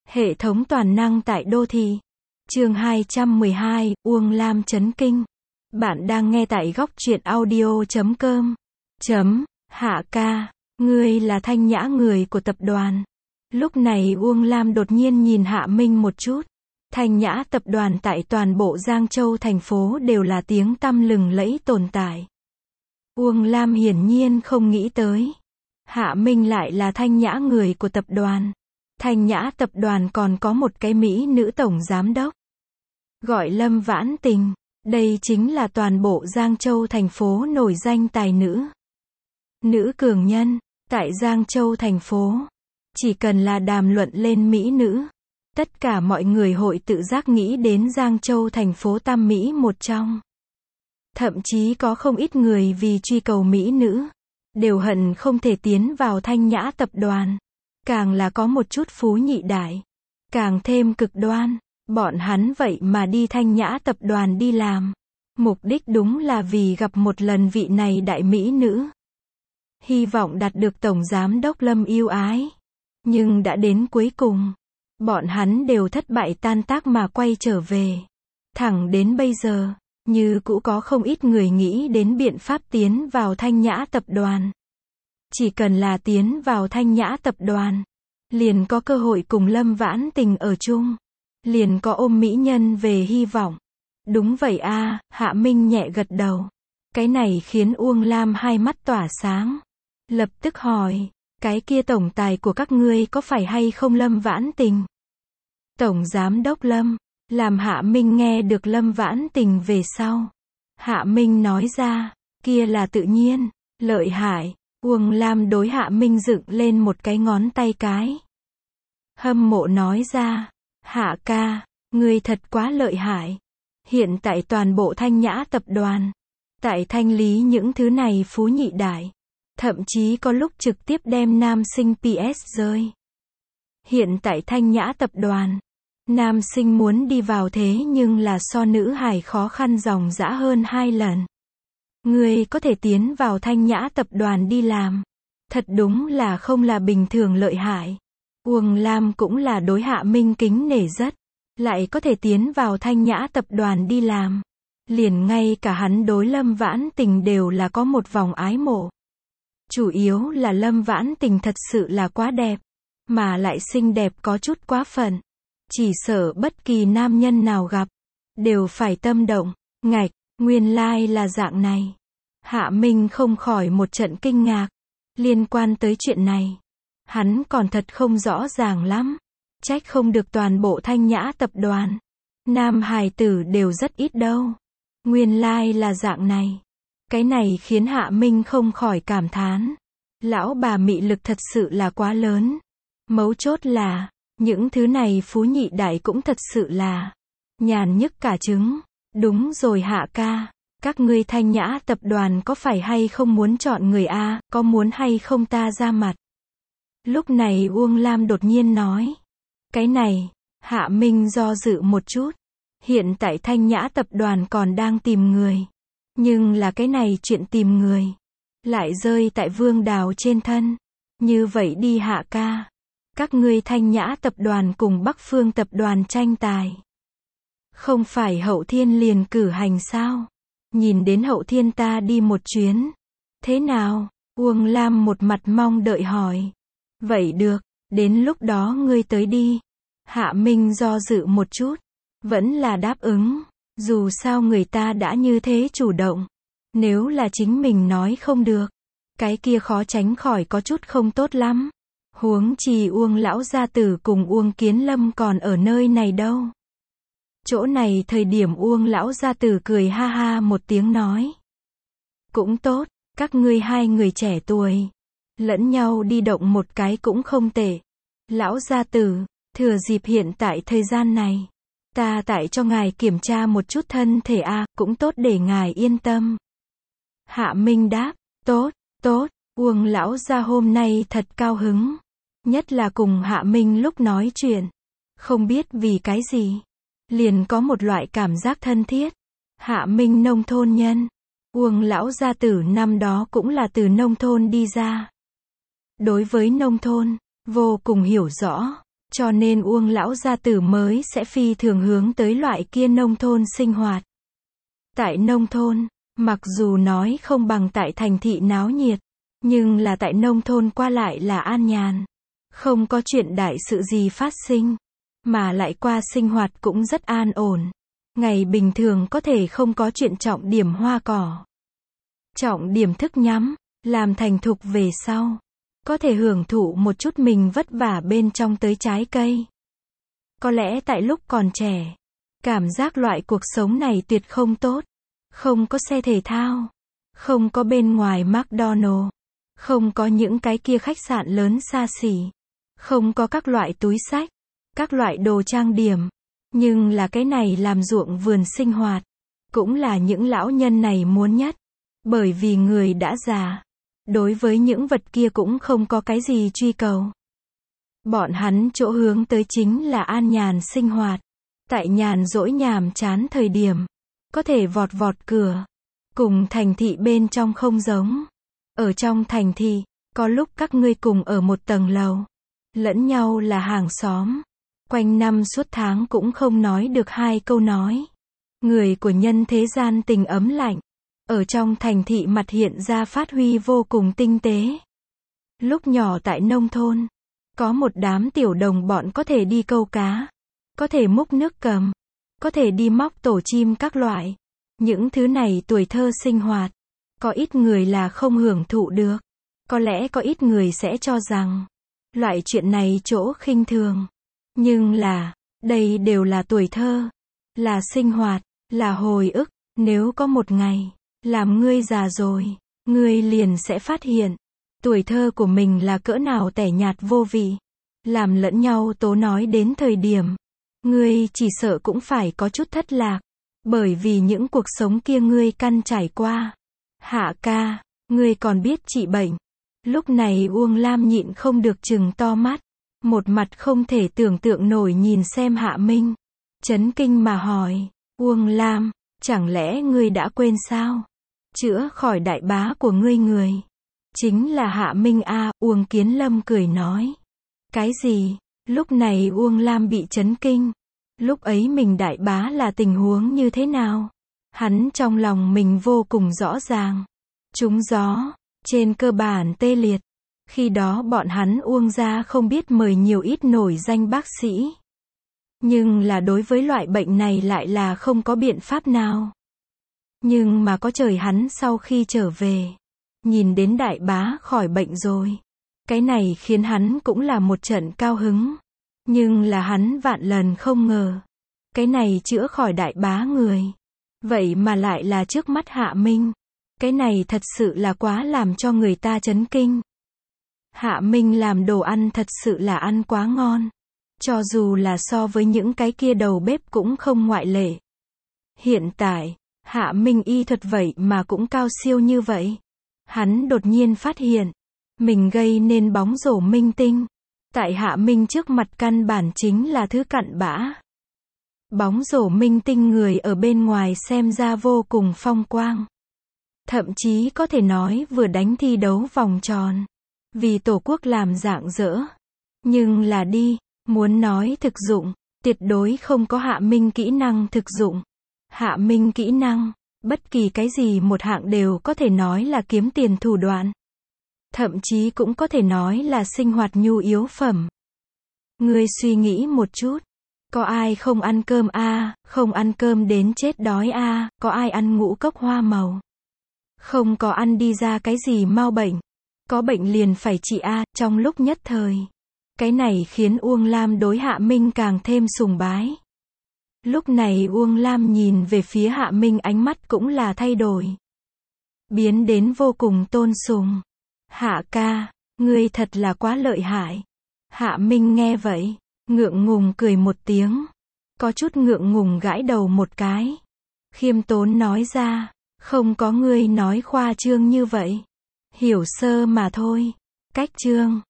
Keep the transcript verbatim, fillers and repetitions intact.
Hệ thống toàn năng tại đô thị. Chương hai trăm mười hai, Uông Lam chấn kinh. Bạn đang nghe tại góc truyện audio chấm com. Chấm, Hạ ca, ngươi là Thanh Nhã người của tập đoàn. Lúc này Uông Lam đột nhiên nhìn Hạ Minh một chút. Thanh Nhã tập đoàn tại toàn bộ Giang Châu thành phố đều là tiếng tăm lừng lẫy tồn tại. Uông Lam hiển nhiên không nghĩ tới. Hạ Minh lại là Thanh Nhã người của tập đoàn. Thanh Nhã tập đoàn còn có một cái mỹ nữ tổng giám đốc. Gọi Lâm Vãn Tình. Đây chính là toàn bộ Giang Châu thành phố nổi danh tài nữ. Nữ cường nhân, tại Giang Châu thành phố. Chỉ cần là đàm luận lên mỹ nữ. Tất cả mọi người hội tự giác nghĩ đến Giang Châu thành phố tam mỹ một trong. Thậm chí có không ít người vì truy cầu mỹ nữ. Đều hận không thể tiến vào Thanh Nhã tập đoàn. Càng là có một chút phú nhị đại. Càng thêm cực đoan. Bọn hắn vậy mà đi Thanh Nhã tập đoàn đi làm. Mục đích đúng là vì gặp một lần vị này đại mỹ nữ. Hy vọng đạt được Tổng Giám đốc Lâm yêu ái. Nhưng đã đến cuối cùng. Bọn hắn đều thất bại tan tác mà quay trở về. Thẳng đến bây giờ, như cũ có không ít người nghĩ đến biện pháp tiến vào Thanh Nhã tập đoàn. Chỉ cần là tiến vào Thanh Nhã tập đoàn, liền có cơ hội cùng Lâm Vãn Tình ở chung. Liền có ôm mỹ nhân về hy vọng. Đúng vậy a, Hạ Minh nhẹ gật đầu. Cái này khiến Uông Lam hai mắt tỏa sáng. Lập tức hỏi, cái kia tổng tài của các ngươi có phải hay không Lâm Vãn Tình? Tổng giám đốc Lâm, làm Hạ Minh nghe được Lâm Vãn Tình về sau. Hạ Minh nói ra, kia là tự nhiên, lợi hại. Uông Lam đối Hạ Minh dựng lên một cái ngón tay cái. Hâm mộ nói ra, Hạ ca, ngươi thật quá lợi hại. Hiện tại toàn bộ Thanh Nhã tập đoàn, tại thanh lý những thứ này phú nhị đại. Thậm chí có lúc trực tiếp đem nam sinh pê ét rơi. Hiện tại Thanh Nhã tập đoàn, nam sinh muốn đi vào thế nhưng là so nữ hài khó khăn dòng dã hơn hai lần. Ngươi có thể tiến vào Thanh Nhã tập đoàn đi làm. Thật đúng là không là bình thường lợi hại. Uông Lam cũng là đối Hạ Minh kính nể rất. Lại có thể tiến vào Thanh Nhã tập đoàn đi làm. Liền ngay cả hắn đối Lâm Vãn Tình đều là có một vòng ái mộ. Chủ yếu là Lâm Vãn Tình thật sự là quá đẹp. Mà lại xinh đẹp có chút quá phận. Chỉ sợ bất kỳ nam nhân nào gặp. Đều phải tâm động. Ngạch, nguyên lai là dạng này. Hạ Minh không khỏi một trận kinh ngạc. Liên quan tới chuyện này. Hắn còn thật không rõ ràng lắm. Trách không được toàn bộ Thanh Nhã tập đoàn. Nam hài tử đều rất ít đâu. Nguyên lai là dạng này. Cái này khiến Hạ Minh không khỏi cảm thán. Lão bà mị lực thật sự là quá lớn. Mấu chốt là, những thứ này phú nhị đại cũng thật sự là nhàn nhức cả trứng. Đúng rồi Hạ ca, các ngươi Thanh Nhã tập đoàn có phải hay không muốn chọn người a, có muốn hay không ta ra mặt? Lúc này Uông Lam đột nhiên nói. Cái này, Hạ Minh do dự một chút. Hiện tại Thanh Nhã tập đoàn còn đang tìm người. Nhưng là cái này chuyện tìm người. Lại rơi tại Vương Đào trên thân. Như vậy đi Hạ ca. Các ngươi Thanh Nhã tập đoàn cùng Bắc Phương tập đoàn tranh tài. Không phải Hậu Thiên liền cử hành sao? Nhìn đến Hậu Thiên ta đi một chuyến. Thế nào? Uông Lam một mặt mong đợi hỏi. Vậy được, đến lúc đó ngươi tới đi. Hạ Minh do dự một chút. Vẫn là đáp ứng. Dù sao người ta đã như thế chủ động. Nếu là chính mình nói không được. Cái kia khó tránh khỏi có chút không tốt lắm. Huống chi Uông lão gia tử cùng Uông Kiến Lâm còn ở nơi này đâu. Chỗ này thời điểm Uông lão gia tử cười ha ha một tiếng nói. Cũng tốt, các ngươi hai người trẻ tuổi. Lẫn nhau đi động một cái cũng không tệ. Lão gia tử, thừa dịp hiện tại thời gian này. Ta tại cho ngài kiểm tra một chút thân thể a, cũng tốt để ngài yên tâm. Hạ Minh đáp, tốt, tốt, Uông lão gia hôm nay thật cao hứng. Nhất là cùng Hạ Minh lúc nói chuyện. Không biết vì cái gì. Liền có một loại cảm giác thân thiết. Hạ Minh nông thôn nhân. Uông lão gia tử năm đó cũng là từ nông thôn đi ra. Đối với nông thôn, vô cùng hiểu rõ. Cho nên Uông lão gia tử mới sẽ phi thường hướng tới loại kia nông thôn sinh hoạt. Tại nông thôn, mặc dù nói không bằng tại thành thị náo nhiệt, nhưng là tại nông thôn qua lại là an nhàn. Không có chuyện đại sự gì phát sinh, mà lại qua sinh hoạt cũng rất an ổn. Ngày bình thường có thể không có chuyện trọng điểm hoa cỏ. Trọng điểm thức nhắm, làm thành thục về sau. Có thể hưởng thụ một chút mình vất vả bên trong tới trái cây. Có lẽ tại lúc còn trẻ, cảm giác loại cuộc sống này tuyệt không tốt. Không có xe thể thao, không có bên ngoài McDonald's, không có những cái kia khách sạn lớn xa xỉ, không có các loại túi xách, các loại đồ trang điểm. Nhưng là cái này làm ruộng vườn sinh hoạt, cũng là những lão nhân này muốn nhất. Bởi vì người đã già, đối với những vật kia cũng không có cái gì truy cầu. Bọn hắn chỗ hướng tới chính là an nhàn sinh hoạt. Tại nhàn rỗi nhàm chán thời điểm, có thể vọt vọt cửa. Cùng thành thị bên trong không giống. Ở trong thành thị, có lúc các ngươi cùng ở một tầng lầu. Lẫn nhau là hàng xóm. Quanh năm suốt tháng cũng không nói được hai câu nói. Người của nhân thế gian tình ấm lạnh. Ở trong thành thị mặt hiện ra phát huy vô cùng tinh tế. Lúc nhỏ tại nông thôn, có một đám tiểu đồng bọn có thể đi câu cá, có thể múc nước cầm, có thể đi móc tổ chim các loại. Những thứ này tuổi thơ sinh hoạt, có ít người là không hưởng thụ được. Có lẽ có ít người sẽ cho rằng, loại chuyện này chỗ khinh thường. Nhưng là, đây đều là tuổi thơ, là sinh hoạt, là hồi ức. Nếu có một ngày, làm ngươi già rồi, ngươi liền sẽ phát hiện, tuổi thơ của mình là cỡ nào tẻ nhạt vô vị. Làm lẫn nhau tố nói đến thời điểm, ngươi chỉ sợ cũng phải có chút thất lạc. Bởi vì những cuộc sống kia ngươi căn trải qua. Hạ ca, ngươi còn biết trị bệnh. Lúc này Uông Lam nhịn không được trừng to mắt. Một mặt không thể tưởng tượng nổi nhìn xem Hạ Minh. Chấn kinh mà hỏi, Uông Lam, chẳng lẽ ngươi đã quên sao? Chữa khỏi đại bá của ngươi người. Chính là Hạ Minh a. Uông Kiến Lâm cười nói. Cái gì? Lúc này Uông Lam bị chấn kinh. Lúc ấy mình đại bá là tình huống như thế nào? Hắn trong lòng mình vô cùng rõ ràng. Trúng gió, trên cơ bản tê liệt. Khi đó bọn hắn Uông gia không biết mời nhiều ít nổi danh bác sĩ. Nhưng là đối với loại bệnh này lại là không có biện pháp nào. Nhưng mà có trời hắn sau khi trở về, nhìn đến đại bá khỏi bệnh rồi. Cái này khiến hắn cũng là một trận cao hứng. Nhưng là hắn vạn lần không ngờ. Cái này chữa khỏi đại bá người. Vậy mà lại là trước mắt Hạ Minh. Cái này thật sự là quá làm cho người ta chấn kinh. Hạ Minh làm đồ ăn thật sự là ăn quá ngon. Cho dù là so với những cái kia đầu bếp cũng không ngoại lệ. Hiện tại, Hạ Minh y thuật vậy mà cũng cao siêu như vậy. Hắn đột nhiên phát hiện, mình gây nên bóng rổ minh tinh. Tại Hạ Minh trước mặt căn bản chính là thứ cặn bã. Bóng rổ minh tinh người ở bên ngoài xem ra vô cùng phong quang. Thậm chí có thể nói vừa đánh thi đấu vòng tròn. Vì tổ quốc làm rạng rỡ. Nhưng là đi, muốn nói thực dụng, tuyệt đối không có Hạ Minh kỹ năng thực dụng. Hạ Minh kỹ năng, bất kỳ cái gì một hạng đều có thể nói là kiếm tiền thủ đoạn. Thậm chí cũng có thể nói là sinh hoạt nhu yếu phẩm. Ngươi suy nghĩ một chút. Có ai không ăn cơm a, à, không ăn cơm đến chết đói a, à, có ai ăn ngũ cốc hoa màu. Không có ăn đi ra cái gì mau bệnh. Có bệnh liền phải trị a, à, trong lúc nhất thời. Cái này khiến Uông Lam đối Hạ Minh càng thêm sùng bái. Lúc này Uông Lam nhìn về phía Hạ Minh ánh mắt cũng là thay đổi. Biến đến vô cùng tôn sùng. Hạ ca, ngươi thật là quá lợi hại. Hạ Minh nghe vậy, ngượng ngùng cười một tiếng. Có chút ngượng ngùng gãi đầu một cái. Khiêm tốn nói ra, không có ngươi nói khoa trương như vậy. Hiểu sơ mà thôi. Cách trương.